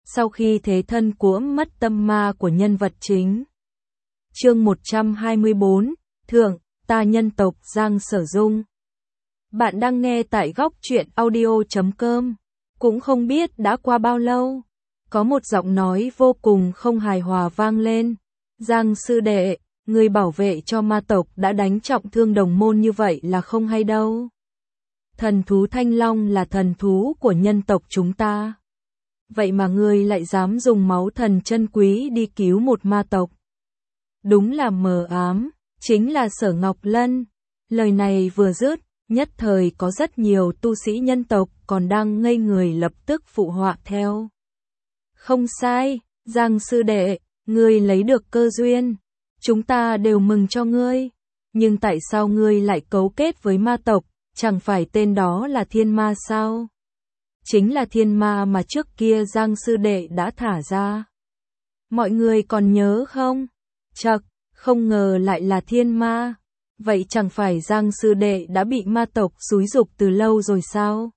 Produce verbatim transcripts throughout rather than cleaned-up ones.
sau khi thế thân cuỗm mất tâm ma của nhân vật chính. Chương một trăm hai mươi bốn, Thượng, ta nhân tộc Giang Sở Dung. Bạn đang nghe tại góc truyện audio chấm com. Cũng không biết đã qua bao lâu, có một giọng nói vô cùng không hài hòa vang lên. Giang sư đệ, người bảo vệ cho ma tộc đã đánh trọng thương đồng môn như vậy là không hay đâu. Thần thú Thanh Long là thần thú của nhân tộc chúng ta. Vậy mà ngươi lại dám dùng máu thần chân quý đi cứu một ma tộc. Đúng là mờ ám, chính là Sở Ngọc Lân. Lời này vừa dứt, nhất thời có rất nhiều tu sĩ nhân tộc còn đang ngây người lập tức phụ họa theo. Không sai, Giang sư đệ, ngươi lấy được cơ duyên. Chúng ta đều mừng cho ngươi. Nhưng tại sao ngươi lại cấu kết với ma tộc, chẳng phải tên đó là thiên ma sao? Chính là thiên ma mà trước kia Giang sư đệ đã thả ra. Mọi người còn nhớ không? Chậc, không ngờ lại là thiên ma. Vậy chẳng phải Giang sư đệ đã bị ma tộc xúi giục từ lâu rồi sao?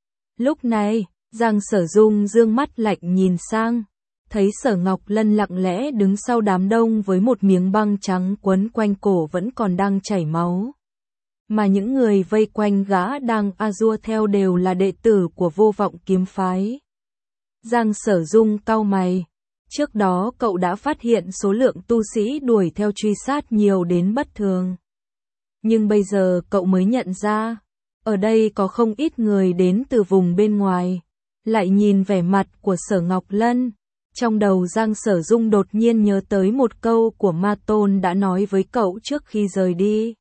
Lúc này, Giang Sở Dung dương mắt lạnh nhìn sang, thấy Sở Ngọc Lân lặng lẽ đứng sau đám đông với một miếng băng trắng quấn quanh cổ vẫn còn đang chảy máu. Mà những người vây quanh gã đang a dua theo đều là đệ tử của Vô Vọng Kiếm Phái. Giang Sở Dung cau mày. Trước đó cậu đã phát hiện số lượng tu sĩ đuổi theo truy sát nhiều đến bất thường. Nhưng bây giờ cậu mới nhận ra, ở đây có không ít người đến từ vùng bên ngoài. Lại nhìn vẻ mặt của Sở Ngọc Lân, trong đầu Giang Sở Dung đột nhiên nhớ tới một câu của Ma Tôn đã nói với cậu trước khi rời đi.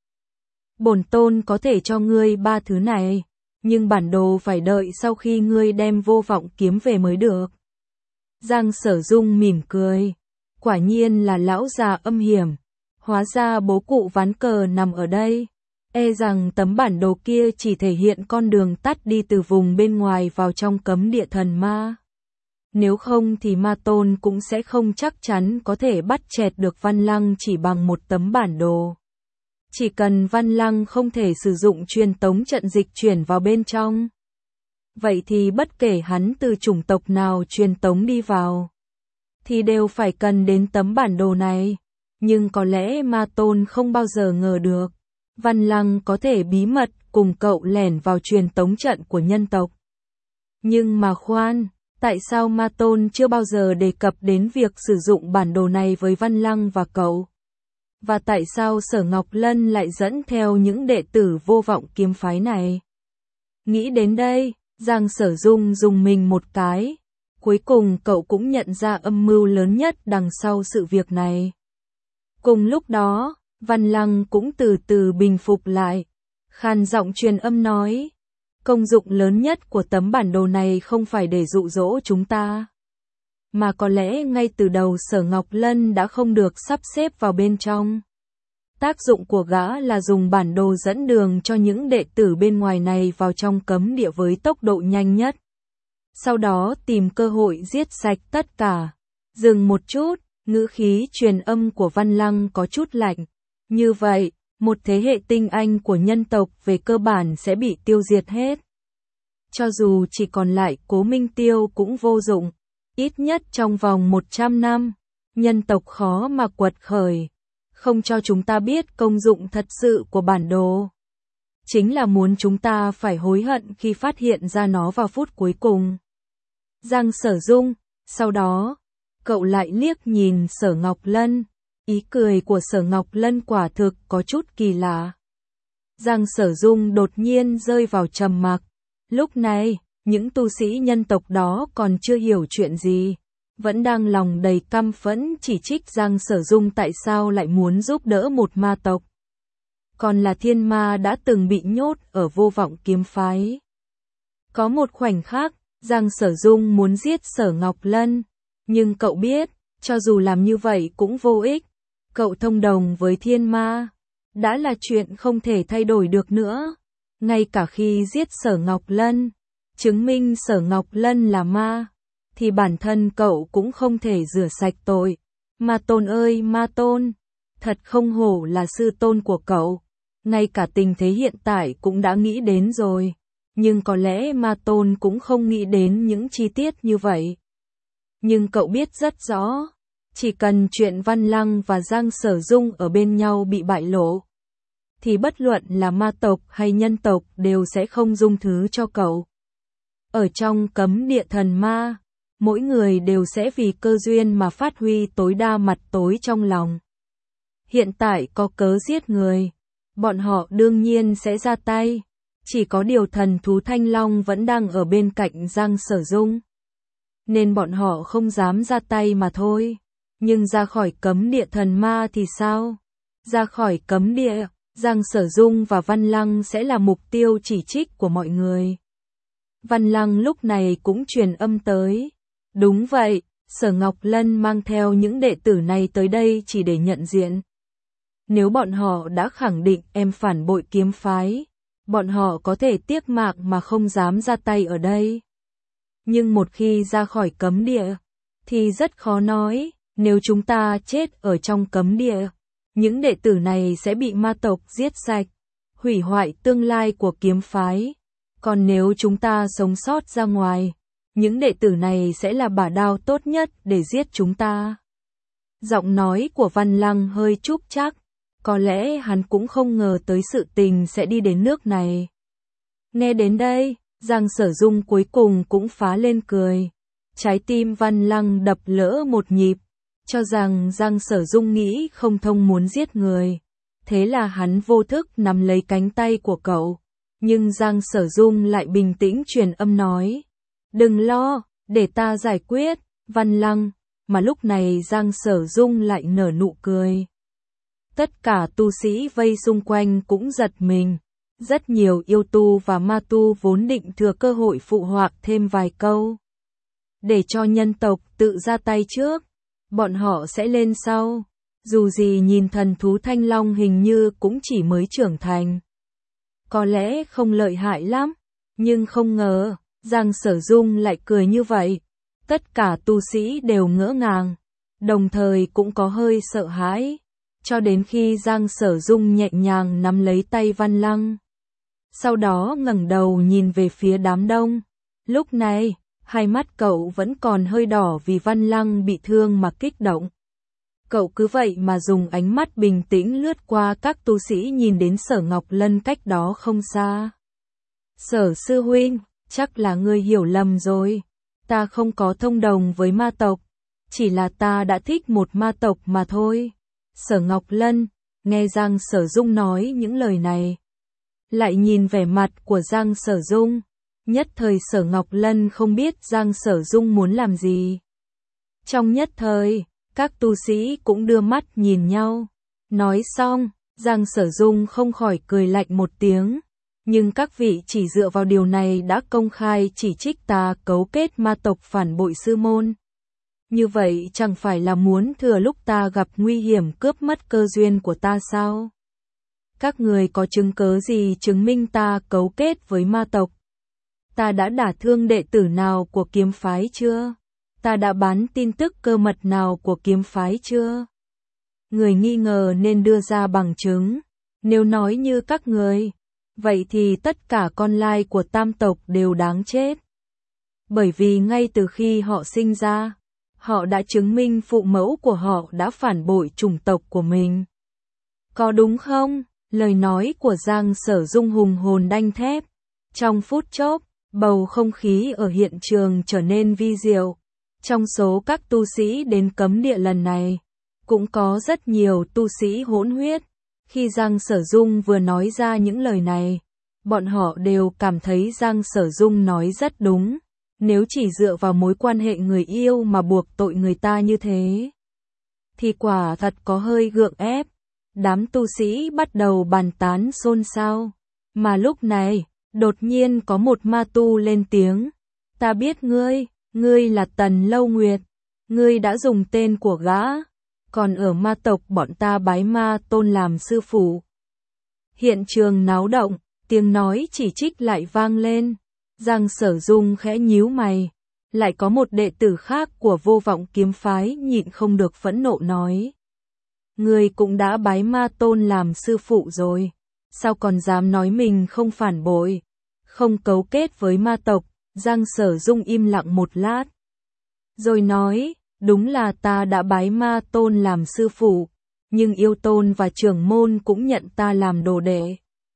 Bổn tôn có thể cho ngươi ba thứ này, nhưng bản đồ phải đợi sau khi ngươi đem Vô Vọng Kiếm về mới được. Giang Sở Dung mỉm cười, quả nhiên là lão già âm hiểm, hóa ra bố cụ ván cờ nằm ở đây. E rằng tấm bản đồ kia chỉ thể hiện con đường tắt đi từ vùng bên ngoài vào trong cấm địa thần ma. Nếu không thì Ma Tôn cũng sẽ không chắc chắn có thể bắt chẹt được Văn Lăng chỉ bằng một tấm bản đồ. Chỉ cần Văn Lăng không thể sử dụng truyền tống trận dịch chuyển vào bên trong. Vậy thì bất kể hắn từ chủng tộc nào truyền tống đi vào, thì đều phải cần đến tấm bản đồ này. Nhưng có lẽ Ma Tôn không bao giờ ngờ được, Văn Lăng có thể bí mật cùng cậu lẻn vào truyền tống trận của nhân tộc. Nhưng mà khoan, tại sao Ma Tôn chưa bao giờ đề cập đến việc sử dụng bản đồ này với Văn Lăng và cậu? Và tại sao Sở Ngọc Lân lại dẫn theo những đệ tử Vô Vọng Kiếm Phái này? Nghĩ đến đây, Giang Sở Dung dùng mình một cái. Cuối cùng cậu cũng nhận ra âm mưu lớn nhất đằng sau sự việc này. Cùng lúc đó, Văn Lăng cũng từ từ bình phục lại. Khàn giọng truyền âm nói, công dụng lớn nhất của tấm bản đồ này không phải để dụ dỗ chúng ta, mà có lẽ ngay từ đầu Sở Ngọc Lân đã không được sắp xếp vào bên trong. Tác dụng của gã là dùng bản đồ dẫn đường cho những đệ tử bên ngoài này vào trong cấm địa với tốc độ nhanh nhất. Sau đó tìm cơ hội giết sạch tất cả. Dừng một chút, ngữ khí truyền âm của Văn Lăng có chút lạnh. Như vậy, một thế hệ tinh anh của nhân tộc về cơ bản sẽ bị tiêu diệt hết. Cho dù chỉ còn lại Cố Minh Tiêu cũng vô dụng. Ít nhất trong vòng một trăm năm, nhân tộc khó mà quật khởi. Không cho chúng ta biết công dụng thật sự của bản đồ. Chính là muốn chúng ta phải hối hận khi phát hiện ra nó vào phút cuối cùng. Giang Sở Dung, sau đó, cậu lại liếc nhìn Sở Ngọc Lân. Ý cười của Sở Ngọc Lân quả thực có chút kỳ lạ. Giang Sở Dung đột nhiên rơi vào trầm mặc. Lúc này, những tu sĩ nhân tộc đó còn chưa hiểu chuyện gì, vẫn đang lòng đầy căm phẫn chỉ trích Giang Sở Dung tại sao lại muốn giúp đỡ một ma tộc. Còn là thiên ma đã từng bị nhốt ở Vô Vọng Kiếm Phái. Có một khoảnh khắc, Giang Sở Dung muốn giết Sở Ngọc Lân, nhưng cậu biết, cho dù làm như vậy cũng vô ích. Cậu thông đồng với thiên ma, đã là chuyện không thể thay đổi được nữa. Ngay cả khi giết Sở Ngọc Lân, chứng minh Sở Ngọc Lân là ma, thì bản thân cậu cũng không thể rửa sạch tội. Ma Tôn ơi Ma Tôn, thật không hổ là sư tôn của cậu. Ngay cả tình thế hiện tại cũng đã nghĩ đến rồi, nhưng có lẽ Ma Tôn cũng không nghĩ đến những chi tiết như vậy. Nhưng cậu biết rất rõ, chỉ cần chuyện Văn Lăng và Giang Sở Dung ở bên nhau bị bại lộ, thì bất luận là ma tộc hay nhân tộc đều sẽ không dung thứ cho cậu. Ở trong cấm địa thần ma, mỗi người đều sẽ vì cơ duyên mà phát huy tối đa mặt tối trong lòng. Hiện tại có cớ giết người, bọn họ đương nhiên sẽ ra tay. Chỉ có điều thần thú Thanh Long vẫn đang ở bên cạnh Giang Sở Dung, nên bọn họ không dám ra tay mà thôi. Nhưng ra khỏi cấm địa thần ma thì sao? Ra khỏi cấm địa, Giang Sở Dung và Văn Lăng sẽ là mục tiêu chỉ trích của mọi người. Văn Lăng lúc này cũng truyền âm tới. Đúng vậy, Sở Ngọc Lân mang theo những đệ tử này tới đây chỉ để nhận diện. Nếu bọn họ đã khẳng định em phản bội kiếm phái, bọn họ có thể tiếc mạng mà không dám ra tay ở đây. Nhưng một khi ra khỏi cấm địa, thì rất khó nói, nếu chúng ta chết ở trong cấm địa, những đệ tử này sẽ bị ma tộc giết sạch, hủy hoại tương lai của kiếm phái. Còn nếu chúng ta sống sót ra ngoài, những đệ tử này sẽ là bả đao tốt nhất để giết chúng ta. Giọng nói của Văn Lăng hơi trúc trắc, có lẽ hắn cũng không ngờ tới sự tình sẽ đi đến nước này. Nghe đến đây, Giang Sở Dung cuối cùng cũng phá lên cười. Trái tim Văn Lăng đập lỡ một nhịp, cho rằng Giang Sở Dung nghĩ không thông muốn giết người. Thế là hắn vô thức nắm lấy cánh tay của cậu. Nhưng Giang Sở Dung lại bình tĩnh truyền âm nói. Đừng lo, để ta giải quyết, Văn Lăng. Mà lúc này Giang Sở Dung lại nở nụ cười. Tất cả tu sĩ vây xung quanh cũng giật mình. Rất nhiều yêu tu và ma tu vốn định thừa cơ hội phụ họa thêm vài câu. Để cho nhân tộc tự ra tay trước, bọn họ sẽ lên sau. Dù gì nhìn thần thú Thanh Long hình như cũng chỉ mới trưởng thành. Có lẽ không lợi hại lắm, nhưng không ngờ, Giang Sở Dung lại cười như vậy. Tất cả tu sĩ đều ngỡ ngàng, đồng thời cũng có hơi sợ hãi. Cho đến khi Giang Sở Dung nhẹ nhàng nắm lấy tay Văn Lăng. Sau đó ngẩng đầu nhìn về phía đám đông. Lúc này, hai mắt cậu vẫn còn hơi đỏ vì Văn Lăng bị thương mà kích động. Cậu cứ vậy mà dùng ánh mắt bình tĩnh lướt qua các tu sĩ nhìn đến Sở Ngọc Lân cách đó không xa. Sở sư huynh, chắc là ngươi hiểu lầm rồi. Ta không có thông đồng với ma tộc. Chỉ là ta đã thích một ma tộc mà thôi. Sở Ngọc Lân, nghe Giang Sở Dung nói những lời này. Lại nhìn vẻ mặt của Giang Sở Dung. Nhất thời Sở Ngọc Lân không biết Giang Sở Dung muốn làm gì. Trong nhất thời, các tu sĩ cũng đưa mắt nhìn nhau. Nói xong, Giang Sở Dung không khỏi cười lạnh một tiếng. Nhưng các vị chỉ dựa vào điều này đã công khai chỉ trích ta cấu kết ma tộc phản bội sư môn. Như vậy chẳng phải là muốn thừa lúc ta gặp nguy hiểm cướp mất cơ duyên của ta sao? Các người có chứng cớ gì chứng minh ta cấu kết với ma tộc? Ta đã đả thương đệ tử nào của kiếm phái chưa? Ta đã bán tin tức cơ mật nào của kiếm phái chưa? Người nghi ngờ nên đưa ra bằng chứng. Nếu nói như các người, vậy thì tất cả con lai của tam tộc đều đáng chết. Bởi vì ngay từ khi họ sinh ra, họ đã chứng minh phụ mẫu của họ đã phản bội chủng tộc của mình. Có đúng không? Lời nói của Giang Sở Dung hùng hồn đanh thép. Trong phút chốc, bầu không khí ở hiện trường trở nên vi diệu. Trong số các tu sĩ đến cấm địa lần này, cũng có rất nhiều tu sĩ hỗn huyết. Khi Giang Sở Dung vừa nói ra những lời này, bọn họ đều cảm thấy Giang Sở Dung nói rất đúng. Nếu chỉ dựa vào mối quan hệ người yêu mà buộc tội người ta như thế, thì quả thật có hơi gượng ép. Đám tu sĩ bắt đầu bàn tán xôn xao. Mà lúc này, đột nhiên có một ma tu lên tiếng. Ta biết ngươi, ngươi là Tần Lâu Nguyệt. Ngươi đã dùng tên của gã. Còn ở ma tộc bọn ta bái ma tôn làm sư phụ. Hiện trường náo động, tiếng nói chỉ trích lại vang lên. Giang Sở Dung khẽ nhíu mày. Lại có một đệ tử khác của Vô Vọng kiếm phái nhịn không được phẫn nộ nói. Ngươi cũng đã bái ma tôn làm sư phụ rồi. Sao còn dám nói mình không phản bội, không cấu kết với ma tộc? Giang Sở Dung im lặng một lát. Rồi nói, đúng là ta đã bái Ma Tôn làm sư phụ, nhưng Yêu Tôn và trưởng môn cũng nhận ta làm đồ đệ.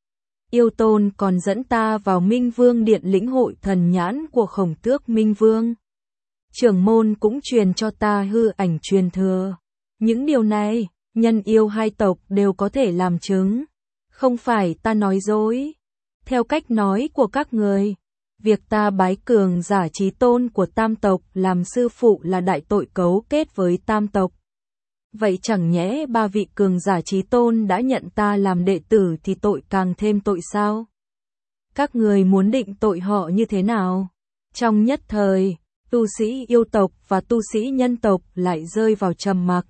Yêu Tôn còn dẫn ta vào Minh Vương Điện lĩnh hội thần nhãn của Khổng Tước Minh Vương. Trưởng môn cũng truyền cho ta hư ảnh truyền thừa. Những điều này, nhân yêu hai tộc đều có thể làm chứng. Không phải ta nói dối. Theo cách nói của các người, việc ta bái cường giả chí tôn của tam tộc làm sư phụ là đại tội cấu kết với tam tộc. Vậy chẳng nhẽ ba vị cường giả chí tôn đã nhận ta làm đệ tử thì tội càng thêm tội sao? Các người muốn định tội họ như thế nào? Trong nhất thời, tu sĩ yêu tộc và tu sĩ nhân tộc lại rơi vào trầm mặc.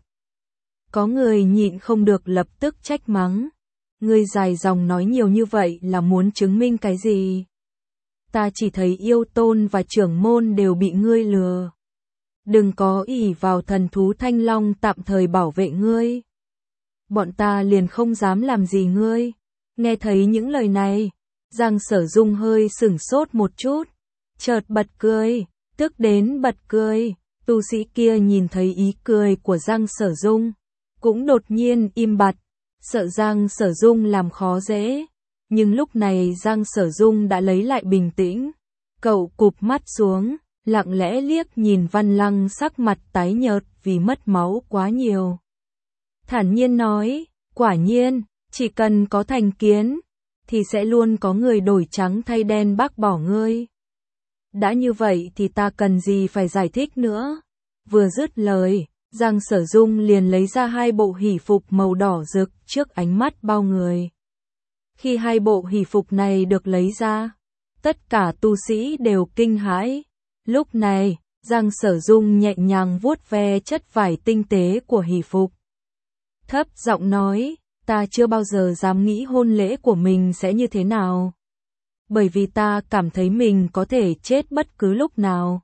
Có người nhịn không được lập tức trách mắng. Ngươi dài dòng nói nhiều như vậy là muốn chứng minh cái gì? Ta chỉ thấy Yêu Tôn và trưởng môn đều bị ngươi lừa. Đừng có ỷ vào thần thú Thanh Long tạm thời bảo vệ ngươi. Bọn ta liền không dám làm gì ngươi. Nghe thấy những lời này, Giang Sở Dung hơi sửng sốt một chút, chợt bật cười, tức đến bật cười. Tu sĩ kia nhìn thấy ý cười của Giang Sở Dung, cũng đột nhiên im bặt, sợ Giang Sở Dung làm khó dễ. Nhưng lúc này Giang Sở Dung đã lấy lại bình tĩnh, cậu cụp mắt xuống, lặng lẽ liếc nhìn Văn Lăng sắc mặt tái nhợt vì mất máu quá nhiều. Thản nhiên nói, quả nhiên, chỉ cần có thành kiến, thì sẽ luôn có người đổi trắng thay đen bác bỏ ngươi. Đã như vậy thì ta cần gì phải giải thích nữa. Vừa dứt lời, Giang Sở Dung liền lấy ra hai bộ hỷ phục màu đỏ rực trước ánh mắt bao người. Khi hai bộ hỷ phục này được lấy ra, tất cả tu sĩ đều kinh hãi. Lúc này, Giang Sở Dung nhẹ nhàng vuốt ve chất vải tinh tế của hỷ phục. Thấp giọng nói, ta chưa bao giờ dám nghĩ hôn lễ của mình sẽ như thế nào. Bởi vì ta cảm thấy mình có thể chết bất cứ lúc nào.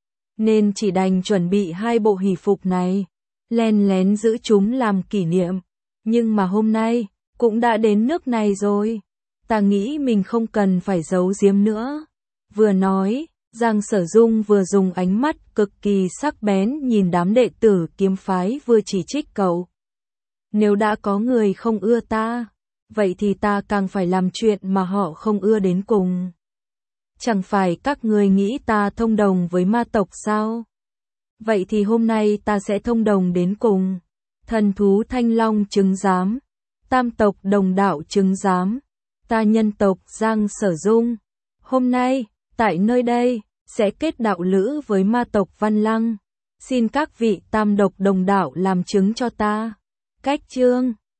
Nên chỉ đành chuẩn bị hai bộ hỷ phục này, len lén giữ chúng làm kỷ niệm. Nhưng mà hôm nay, cũng đã đến nước này rồi. Ta nghĩ mình không cần phải giấu giếm nữa. Vừa nói, Giang Sở Dung vừa dùng ánh mắt cực kỳ sắc bén nhìn đám đệ tử kiếm phái vừa chỉ trích cậu. Nếu đã có người không ưa ta, vậy thì ta càng phải làm chuyện mà họ không ưa đến cùng. Chẳng phải các người nghĩ ta thông đồng với ma tộc sao? Vậy thì hôm nay ta sẽ thông đồng đến cùng. Thần thú Thanh Long chứng giám, tam tộc Đồng Đạo chứng giám, ta nhân tộc Giang Sở Dung. Hôm nay, tại nơi đây, sẽ kết đạo lữ với ma tộc Văn Lăng. Xin các vị tam độc Đồng Đạo làm chứng cho ta. Cách chương